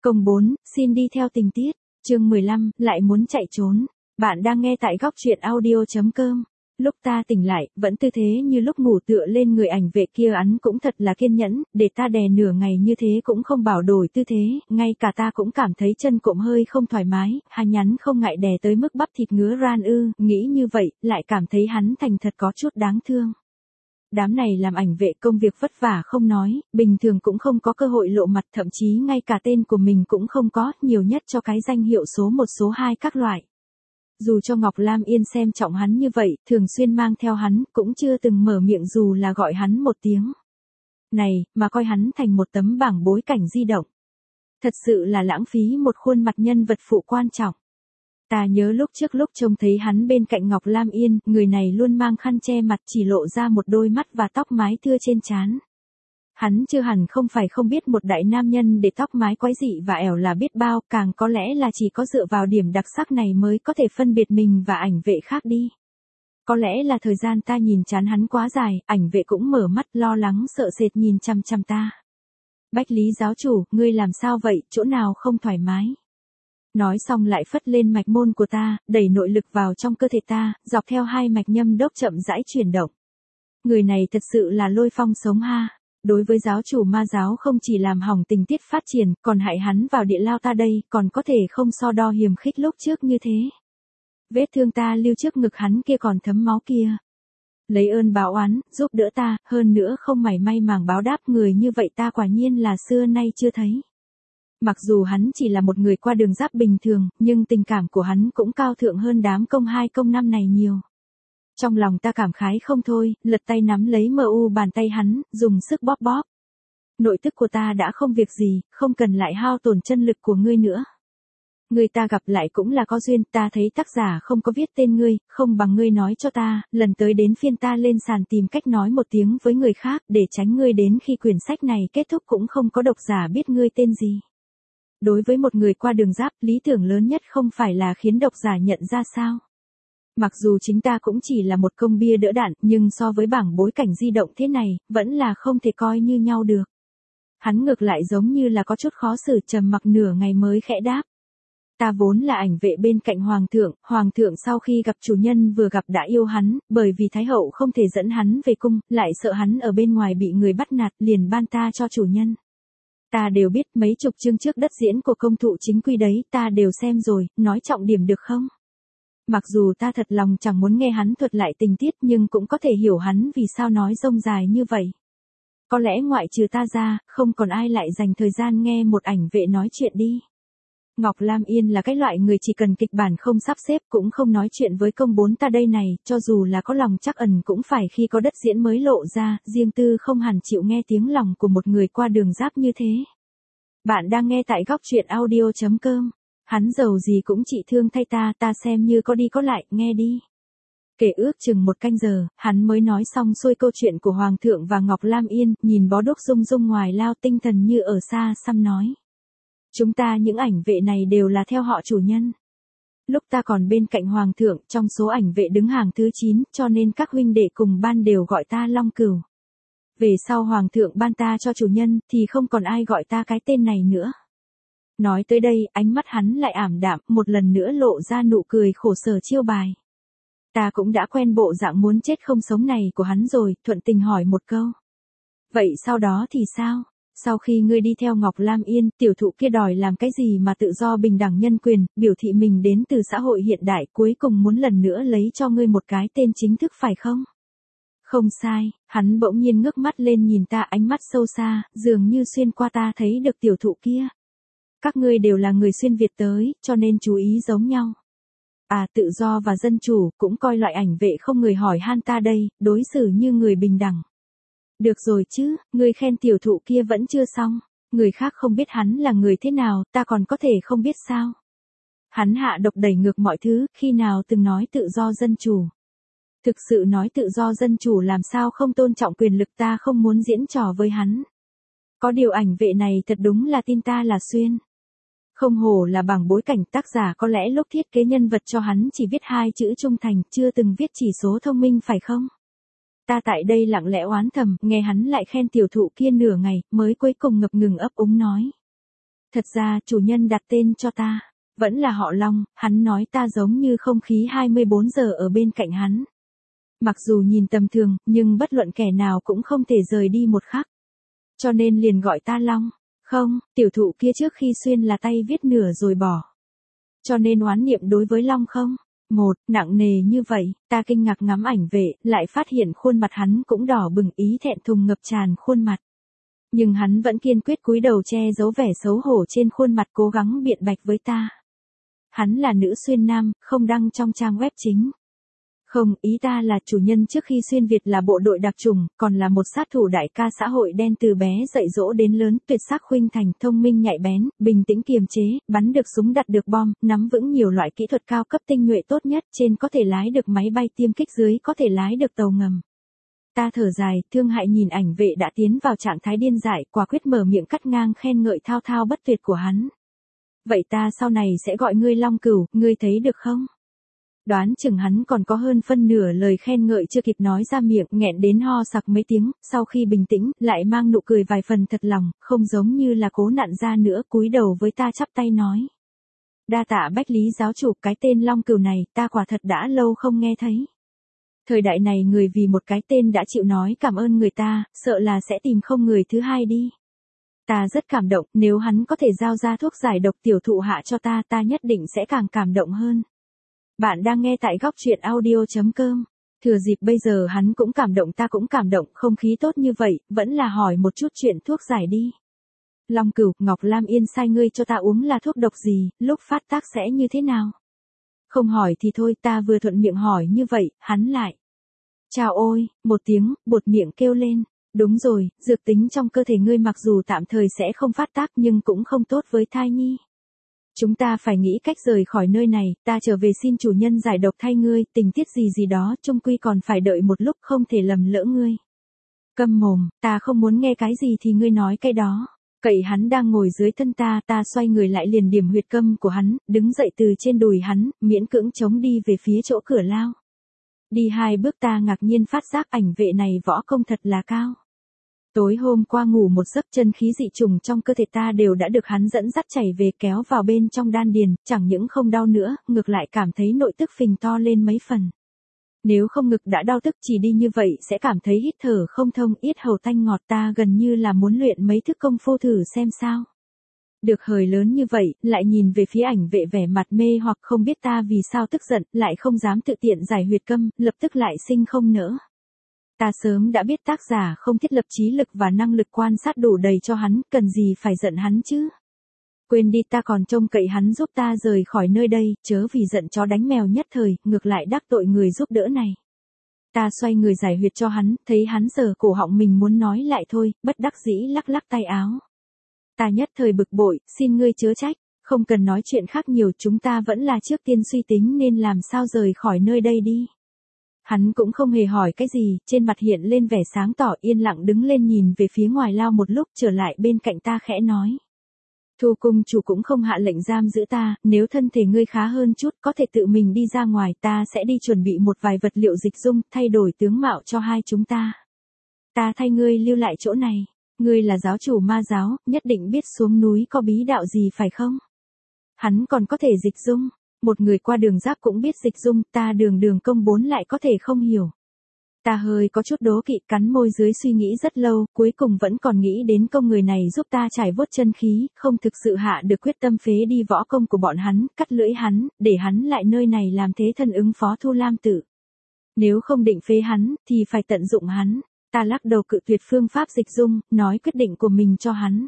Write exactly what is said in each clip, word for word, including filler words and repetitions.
Công bốn, xin đi theo tình tiết. Chương mười lăm, lại muốn chạy trốn. Bạn đang nghe tại góc truyện audio chấm com. Lúc ta tỉnh lại, vẫn tư thế như lúc ngủ tựa lên người ảnh vệ kia, hắn cũng thật là kiên nhẫn, để ta đè nửa ngày như thế cũng không bảo đổi tư thế, ngay cả ta cũng cảm thấy chân cộm hơi không thoải mái, hai nhắn không ngại đè tới mức bắp thịt ngứa ran ư, nghĩ như vậy, lại cảm thấy hắn thành thật có chút đáng thương. Đám này làm ảnh vệ công việc vất vả không nói, bình thường cũng không có cơ hội lộ mặt, thậm chí ngay cả tên của mình cũng không có, nhiều nhất cho cái danh hiệu số một số hai các loại. Dù cho Ngọc Lam Yên xem trọng hắn như vậy, thường xuyên mang theo hắn, cũng chưa từng mở miệng dù là gọi hắn một tiếng này, mà coi hắn thành một tấm bảng bối cảnh di động. Thật sự là lãng phí một khuôn mặt nhân vật phụ quan trọng. Ta nhớ lúc trước lúc trông thấy hắn bên cạnh Ngọc Lam Yên, người này luôn mang khăn che mặt, chỉ lộ ra một đôi mắt và tóc mái thưa trên trán. Hắn chưa hẳn không phải không biết một đại nam nhân để tóc mái quái dị và ẻo là biết bao, càng có lẽ là chỉ có dựa vào điểm đặc sắc này mới có thể phân biệt mình và ảnh vệ khác đi. Có lẽ là thời gian ta nhìn chán hắn quá dài, ảnh vệ cũng mở mắt lo lắng sợ sệt nhìn chăm chăm ta. Bách Lý giáo chủ, ngươi làm sao vậy, chỗ nào không thoải mái? Nói xong lại phất lên mạch môn của ta, đẩy nội lực vào trong cơ thể ta, dọc theo hai mạch nhâm đốc chậm rãi chuyển động. Người này thật sự là lôi phong sống ha. Đối với giáo chủ ma giáo không chỉ làm hỏng tình tiết phát triển, còn hại hắn vào địa lao ta đây, còn có thể không so đo hiềm khích lúc trước như thế. Vết thương ta lưu trước ngực hắn kia còn thấm máu kia. Lấy ơn báo oán, giúp đỡ ta, hơn nữa không mảy may màng báo đáp, người như vậy ta quả nhiên là xưa nay chưa thấy. Mặc dù hắn chỉ là một người qua đường giáp bình thường, nhưng tình cảm của hắn cũng cao thượng hơn đám công hai công năm này nhiều. Trong lòng ta cảm khái không thôi, lật tay nắm lấy mờ u bàn tay hắn, dùng sức bóp bóp. Nội tức của ta đã không việc gì, không cần lại hao tổn chân lực của ngươi nữa. Người ta gặp lại cũng là có duyên, ta thấy tác giả không có viết tên ngươi, không bằng ngươi nói cho ta, lần tới đến phiên ta lên sàn tìm cách nói một tiếng với người khác, để tránh ngươi đến khi quyển sách này kết thúc cũng không có độc giả biết ngươi tên gì. Đối với một người qua đường giáp, lý tưởng lớn nhất không phải là khiến độc giả nhận ra sao. Mặc dù chính ta cũng chỉ là một công bia đỡ đạn, nhưng so với bảng bối cảnh di động thế này, vẫn là không thể coi như nhau được. Hắn ngược lại giống như là có chút khó xử, trầm mặc nửa ngày mới khẽ đáp. Ta vốn là ảnh vệ bên cạnh hoàng thượng, hoàng thượng sau khi gặp chủ nhân vừa gặp đã yêu hắn, bởi vì thái hậu không thể dẫn hắn về cung, lại sợ hắn ở bên ngoài bị người bắt nạt, liền ban ta cho chủ nhân. Ta đều biết mấy chục chương trước đất diễn của công thụ chính quy đấy, ta đều xem rồi, nói trọng điểm được không? Mặc dù ta thật lòng chẳng muốn nghe hắn thuật lại tình tiết, nhưng cũng có thể hiểu hắn vì sao nói rông dài như vậy. Có lẽ ngoại trừ ta ra, không còn ai lại dành thời gian nghe một ảnh vệ nói chuyện đi. Ngọc Lam Yên là cái loại người chỉ cần kịch bản không sắp xếp cũng không nói chuyện với công bốn ta đây này, cho dù là có lòng trắc ẩn cũng phải khi có đất diễn mới lộ ra, riêng tư không hẳn chịu nghe tiếng lòng của một người qua đường giáp như thế. Bạn đang nghe tại góc truyện audio chấm com. Hắn giàu gì cũng chỉ thương thay ta, ta xem như có đi có lại, nghe đi. Kể ước chừng một canh giờ, hắn mới nói xong xuôi câu chuyện của Hoàng thượng và Ngọc Lam Yên, nhìn bó đuốc rung rung ngoài lao, tinh thần như ở xa xăm nói. Chúng ta những ảnh vệ này đều là theo họ chủ nhân. Lúc ta còn bên cạnh Hoàng thượng, trong số ảnh vệ đứng hàng thứ chín, cho nên các huynh đệ cùng ban đều gọi ta Long Cửu. Về sau Hoàng thượng ban ta cho chủ nhân, thì không còn ai gọi ta cái tên này nữa. Nói tới đây, ánh mắt hắn lại ảm đạm, một lần nữa lộ ra nụ cười khổ sở chiêu bài. Ta cũng đã quen bộ dạng muốn chết không sống này của hắn rồi, thuận tình hỏi một câu. Vậy sau đó thì sao? Sau khi ngươi đi theo Ngọc Lam Yên, tiểu thụ kia đòi làm cái gì mà tự do bình đẳng nhân quyền, biểu thị mình đến từ xã hội hiện đại, cuối cùng muốn lần nữa lấy cho ngươi một cái tên chính thức phải không? Không sai, hắn bỗng nhiên ngước mắt lên nhìn ta, ánh mắt sâu xa, dường như xuyên qua ta thấy được tiểu thụ kia. Các ngươi đều là người xuyên Việt tới, cho nên chú ý giống nhau. À, tự do và dân chủ, cũng coi loại ảnh vệ không người hỏi han ta đây, đối xử như người bình đẳng. Được rồi chứ, ngươi khen tiểu thụ kia vẫn chưa xong, người khác không biết hắn là người thế nào, ta còn có thể không biết sao. Hắn hạ độc đẩy ngược mọi thứ, khi nào từng nói tự do dân chủ. Thực sự nói tự do dân chủ làm sao không tôn trọng quyền lực, ta không muốn diễn trò với hắn. Có điều ảnh vệ này thật đúng là tin ta là xuyên. Không hổ là bằng bối cảnh, tác giả có lẽ lúc thiết kế nhân vật cho hắn chỉ viết hai chữ trung thành, chưa từng viết chỉ số thông minh phải không? Ta tại đây lặng lẽ oán thầm, nghe hắn lại khen tiểu thụ kia nửa ngày, mới cuối cùng ngập ngừng ấp úng nói. Thật ra chủ nhân đặt tên cho ta, vẫn là họ Long, hắn nói ta giống như không khí hai mươi bốn giờ ở bên cạnh hắn. Mặc dù nhìn tầm thường, nhưng bất luận kẻ nào cũng không thể rời đi một khắc. Cho nên liền gọi ta Long. Không, tiểu thụ kia trước khi xuyên là tay viết nửa rồi bỏ. Cho nên oán niệm đối với Long không? Một, nặng nề như vậy, ta kinh ngạc ngắm ảnh vệ, lại phát hiện khuôn mặt hắn cũng đỏ bừng, ý thẹn thùng ngập tràn khuôn mặt. Nhưng hắn vẫn kiên quyết cúi đầu che giấu vẻ xấu hổ trên khuôn mặt, cố gắng biện bạch với ta. Hắn là nữ xuyên nam, không đăng trong trang web chính. Không, ý ta là chủ nhân trước khi xuyên Việt là bộ đội đặc chủng, còn là một sát thủ đại ca xã hội đen từ bé dạy dỗ đến lớn, tuyệt sắc khuynh thành, thông minh nhạy bén, bình tĩnh kiềm chế, bắn được súng đặt được bom, nắm vững nhiều loại kỹ thuật cao cấp tinh nhuệ tốt nhất, trên có thể lái được máy bay tiêm kích, dưới có thể lái được tàu ngầm. Ta thở dài, thương hại nhìn ảnh vệ đã tiến vào trạng thái điên dại, quả quyết mở miệng cắt ngang khen ngợi thao thao bất tuyệt của hắn. Vậy ta sau này sẽ gọi ngươi Long Cửu, ngươi thấy được không? Đoán chừng hắn còn có hơn phân nửa lời khen ngợi chưa kịp nói ra miệng, nghẹn đến ho sặc mấy tiếng, sau khi bình tĩnh, lại mang nụ cười vài phần thật lòng, không giống như là cố nặn ra nữa, cúi đầu với ta chắp tay nói. Đa tạ Bách Lý giáo chủ, cái tên Long Cửu này, ta quả thật đã lâu không nghe thấy. Thời đại này người vì một cái tên đã chịu nói cảm ơn người ta, sợ là sẽ tìm không người thứ hai đi. Ta rất cảm động, nếu hắn có thể giao ra thuốc giải độc tiểu thụ hạ cho ta, ta nhất định sẽ càng cảm động hơn. Bạn đang nghe tại góc truyện audio chấm com. Thừa dịp bây giờ hắn cũng cảm động, ta cũng cảm động, không khí tốt như vậy, vẫn là hỏi một chút chuyện thuốc giải đi. Long Cửu, Ngọc Lam Yên sai ngươi cho ta uống là thuốc độc gì, lúc phát tác sẽ như thế nào? Không hỏi thì thôi, ta vừa thuận miệng hỏi như vậy, hắn lại. Chào ôi, một tiếng, buột miệng kêu lên. Đúng rồi, dược tính trong cơ thể ngươi mặc dù tạm thời sẽ không phát tác nhưng cũng không tốt với thai nhi. Chúng ta phải nghĩ cách rời khỏi nơi này, ta trở về xin chủ nhân giải độc thay ngươi, tình tiết gì gì đó, chung quy còn phải đợi một lúc, không thể lầm lỡ ngươi. Câm mồm, ta không muốn nghe cái gì thì ngươi nói cái đó. Cậy hắn đang ngồi dưới thân ta, ta xoay người lại liền điểm huyệt câm của hắn, đứng dậy từ trên đùi hắn, miễn cưỡng chống đi về phía chỗ cửa lao. Đi hai bước ta ngạc nhiên phát giác ảnh vệ này võ công thật là cao. Tối hôm qua ngủ một giấc, chân khí dị trùng trong cơ thể ta đều đã được hắn dẫn dắt chảy về, kéo vào bên trong đan điền, chẳng những không đau nữa, ngược lại cảm thấy nội tức phình to lên mấy phần. Nếu không ngực đã đau tức chỉ đi như vậy sẽ cảm thấy hít thở không thông, yết hầu tanh ngọt, ta gần như là muốn luyện mấy thức công phu thử xem sao. Được hời lớn như vậy, lại nhìn về phía ảnh vệ vẻ mặt mê hoặc, không biết ta vì sao tức giận, lại không dám tự tiện giải huyệt câm, lập tức lại sinh không nỡ. Ta sớm đã biết tác giả không thiết lập trí lực và năng lực quan sát đủ đầy cho hắn, cần gì phải giận hắn chứ. Quên đi, ta còn trông cậy hắn giúp ta rời khỏi nơi đây, chớ vì giận chó đánh mèo nhất thời, ngược lại đắc tội người giúp đỡ này. Ta xoay người giải huyệt cho hắn, thấy hắn sờ cổ họng mình muốn nói lại thôi, bất đắc dĩ lắc lắc tay áo. Ta nhất thời bực bội, xin ngươi chớ trách, không cần nói chuyện khác nhiều, chúng ta vẫn là trước tiên suy tính nên làm sao rời khỏi nơi đây đi. Hắn cũng không hề hỏi cái gì, trên mặt hiện lên vẻ sáng tỏ, yên lặng đứng lên nhìn về phía ngoài lao một lúc, trở lại bên cạnh ta khẽ nói. Thu cung chủ cũng không hạ lệnh giam giữ ta, nếu thân thể ngươi khá hơn chút có thể tự mình đi ra ngoài, ta sẽ đi chuẩn bị một vài vật liệu dịch dung, thay đổi tướng mạo cho hai chúng ta. Ta thay ngươi lưu lại chỗ này, ngươi là giáo chủ ma giáo, nhất định biết xuống núi có bí đạo gì phải không? Hắn còn có thể dịch dung. Một người qua đường giáp cũng biết dịch dung, ta đường đường công bốn lại có thể không hiểu. Ta hơi có chút đố kỵ, cắn môi dưới suy nghĩ rất lâu, cuối cùng vẫn còn nghĩ đến công người này giúp ta trải vuốt chân khí, không thực sự hạ được quyết tâm phế đi võ công của bọn hắn, cắt lưỡi hắn, để hắn lại nơi này làm thế thân ứng phó Thu Lam Tử. Nếu không định phế hắn, thì phải tận dụng hắn. Ta lắc đầu cự tuyệt phương pháp dịch dung, nói quyết định của mình cho hắn.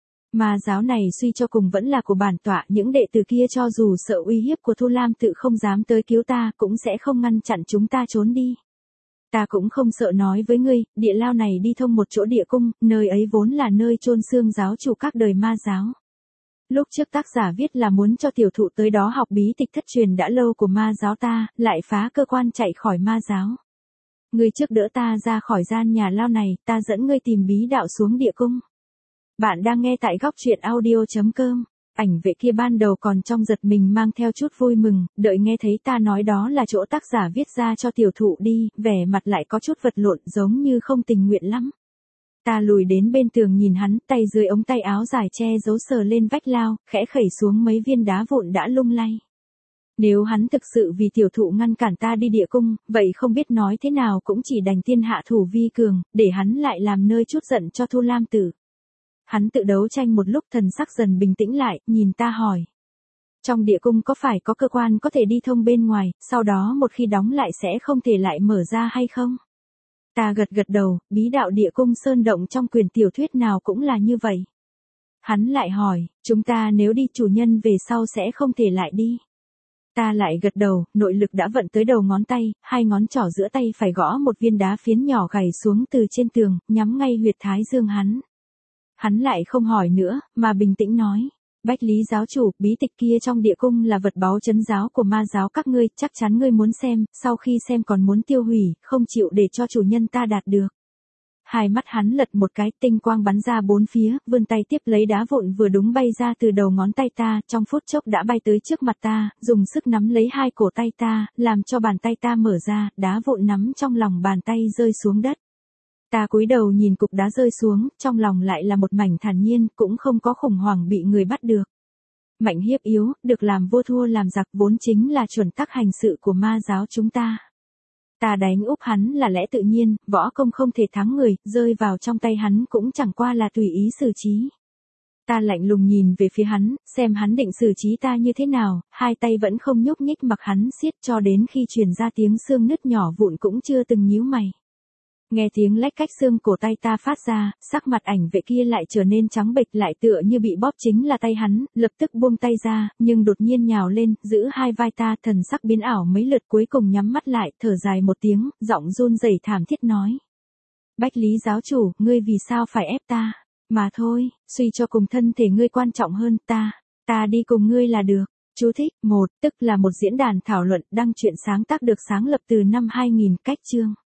Ma giáo này suy cho cùng vẫn là của bản tọa, những đệ tử kia cho dù sợ uy hiếp của Thu Lam Tự không dám tới cứu ta, cũng sẽ không ngăn chặn chúng ta trốn đi. Ta cũng không sợ nói với ngươi, địa lao này đi thông một chỗ địa cung, nơi ấy vốn là nơi chôn xương giáo chủ các đời ma giáo. Lúc trước tác giả viết là muốn cho tiểu thụ tới đó học bí tịch thất truyền đã lâu của ma giáo ta, lại phá cơ quan chạy khỏi ma giáo. Ngươi trước đỡ ta ra khỏi gian nhà lao này, ta dẫn ngươi tìm bí đạo xuống địa cung. Bạn đang nghe tại góc truyện audio chấm com. Ảnh vệ kia ban đầu còn trong giật mình mang theo chút vui mừng, đợi nghe thấy ta nói đó là chỗ tác giả viết ra cho tiểu thụ đi, vẻ mặt lại có chút vật lộn giống như không tình nguyện lắm. Ta lùi đến bên tường nhìn hắn, tay dưới ống tay áo dài che giấu sờ lên vách lao, khẽ khẩy xuống mấy viên đá vụn đã lung lay. Nếu hắn thực sự vì tiểu thụ ngăn cản ta đi địa cung, vậy không biết nói thế nào cũng chỉ đành tiên hạ thủ vi cường, để hắn lại làm nơi chút giận cho Thu Lam Tử. Hắn tự đấu tranh một lúc, thần sắc dần bình tĩnh lại, nhìn ta hỏi. Trong địa cung có phải có cơ quan có thể đi thông bên ngoài, sau đó một khi đóng lại sẽ không thể lại mở ra hay không? Ta gật gật đầu, bí đạo địa cung sơn động trong quyển tiểu thuyết nào cũng là như vậy. Hắn lại hỏi, chúng ta nếu đi chủ nhân về sau sẽ không thể lại đi. Ta lại gật đầu, nội lực đã vận tới đầu ngón tay, hai ngón trỏ giữa tay phải gõ một viên đá phiến nhỏ gảy xuống từ trên tường, nhắm ngay huyệt thái dương hắn. Hắn lại không hỏi nữa, mà bình tĩnh nói. Bách Lý giáo chủ, bí tịch kia trong địa cung là vật báu trấn giáo của ma giáo các ngươi, chắc chắn ngươi muốn xem, sau khi xem còn muốn tiêu hủy, không chịu để cho chủ nhân ta đạt được. Hai mắt hắn lật một cái, tinh quang bắn ra bốn phía, vươn tay tiếp lấy đá vụn vừa đúng bay ra từ đầu ngón tay ta, trong phút chốc đã bay tới trước mặt ta, dùng sức nắm lấy hai cổ tay ta, làm cho bàn tay ta mở ra, đá vụn nắm trong lòng bàn tay rơi xuống đất. Ta cúi đầu nhìn cục đá rơi xuống, trong lòng lại là một mảnh thản nhiên, cũng không có khủng hoảng bị người bắt được. Mạnh hiếp yếu, được làm vua thua làm giặc vốn chính là chuẩn tắc hành sự của ma giáo chúng ta. Ta đánh úp hắn là lẽ tự nhiên, võ công không thể thắng người, rơi vào trong tay hắn cũng chẳng qua là tùy ý xử trí. Ta lạnh lùng nhìn về phía hắn, xem hắn định xử trí ta như thế nào, hai tay vẫn không nhúc nhích mặc hắn siết cho đến khi truyền ra tiếng xương nứt nhỏ vụn cũng chưa từng nhíu mày. Nghe tiếng lách cách xương cổ tay ta phát ra, sắc mặt ảnh vệ kia lại trở nên trắng bệch, lại tựa như bị bóp chính là tay hắn, lập tức buông tay ra, nhưng đột nhiên nhào lên, giữ hai vai ta, thần sắc biến ảo mấy lượt cuối cùng nhắm mắt lại, thở dài một tiếng, giọng run rẩy thảm thiết nói. Bách Lý giáo chủ, ngươi vì sao phải ép ta? Mà thôi, suy cho cùng thân thể ngươi quan trọng hơn ta, ta đi cùng ngươi là được. Chú thích, một, tức là một diễn đàn thảo luận đăng truyện sáng tác được sáng lập từ năm hai nghìn, cách chương.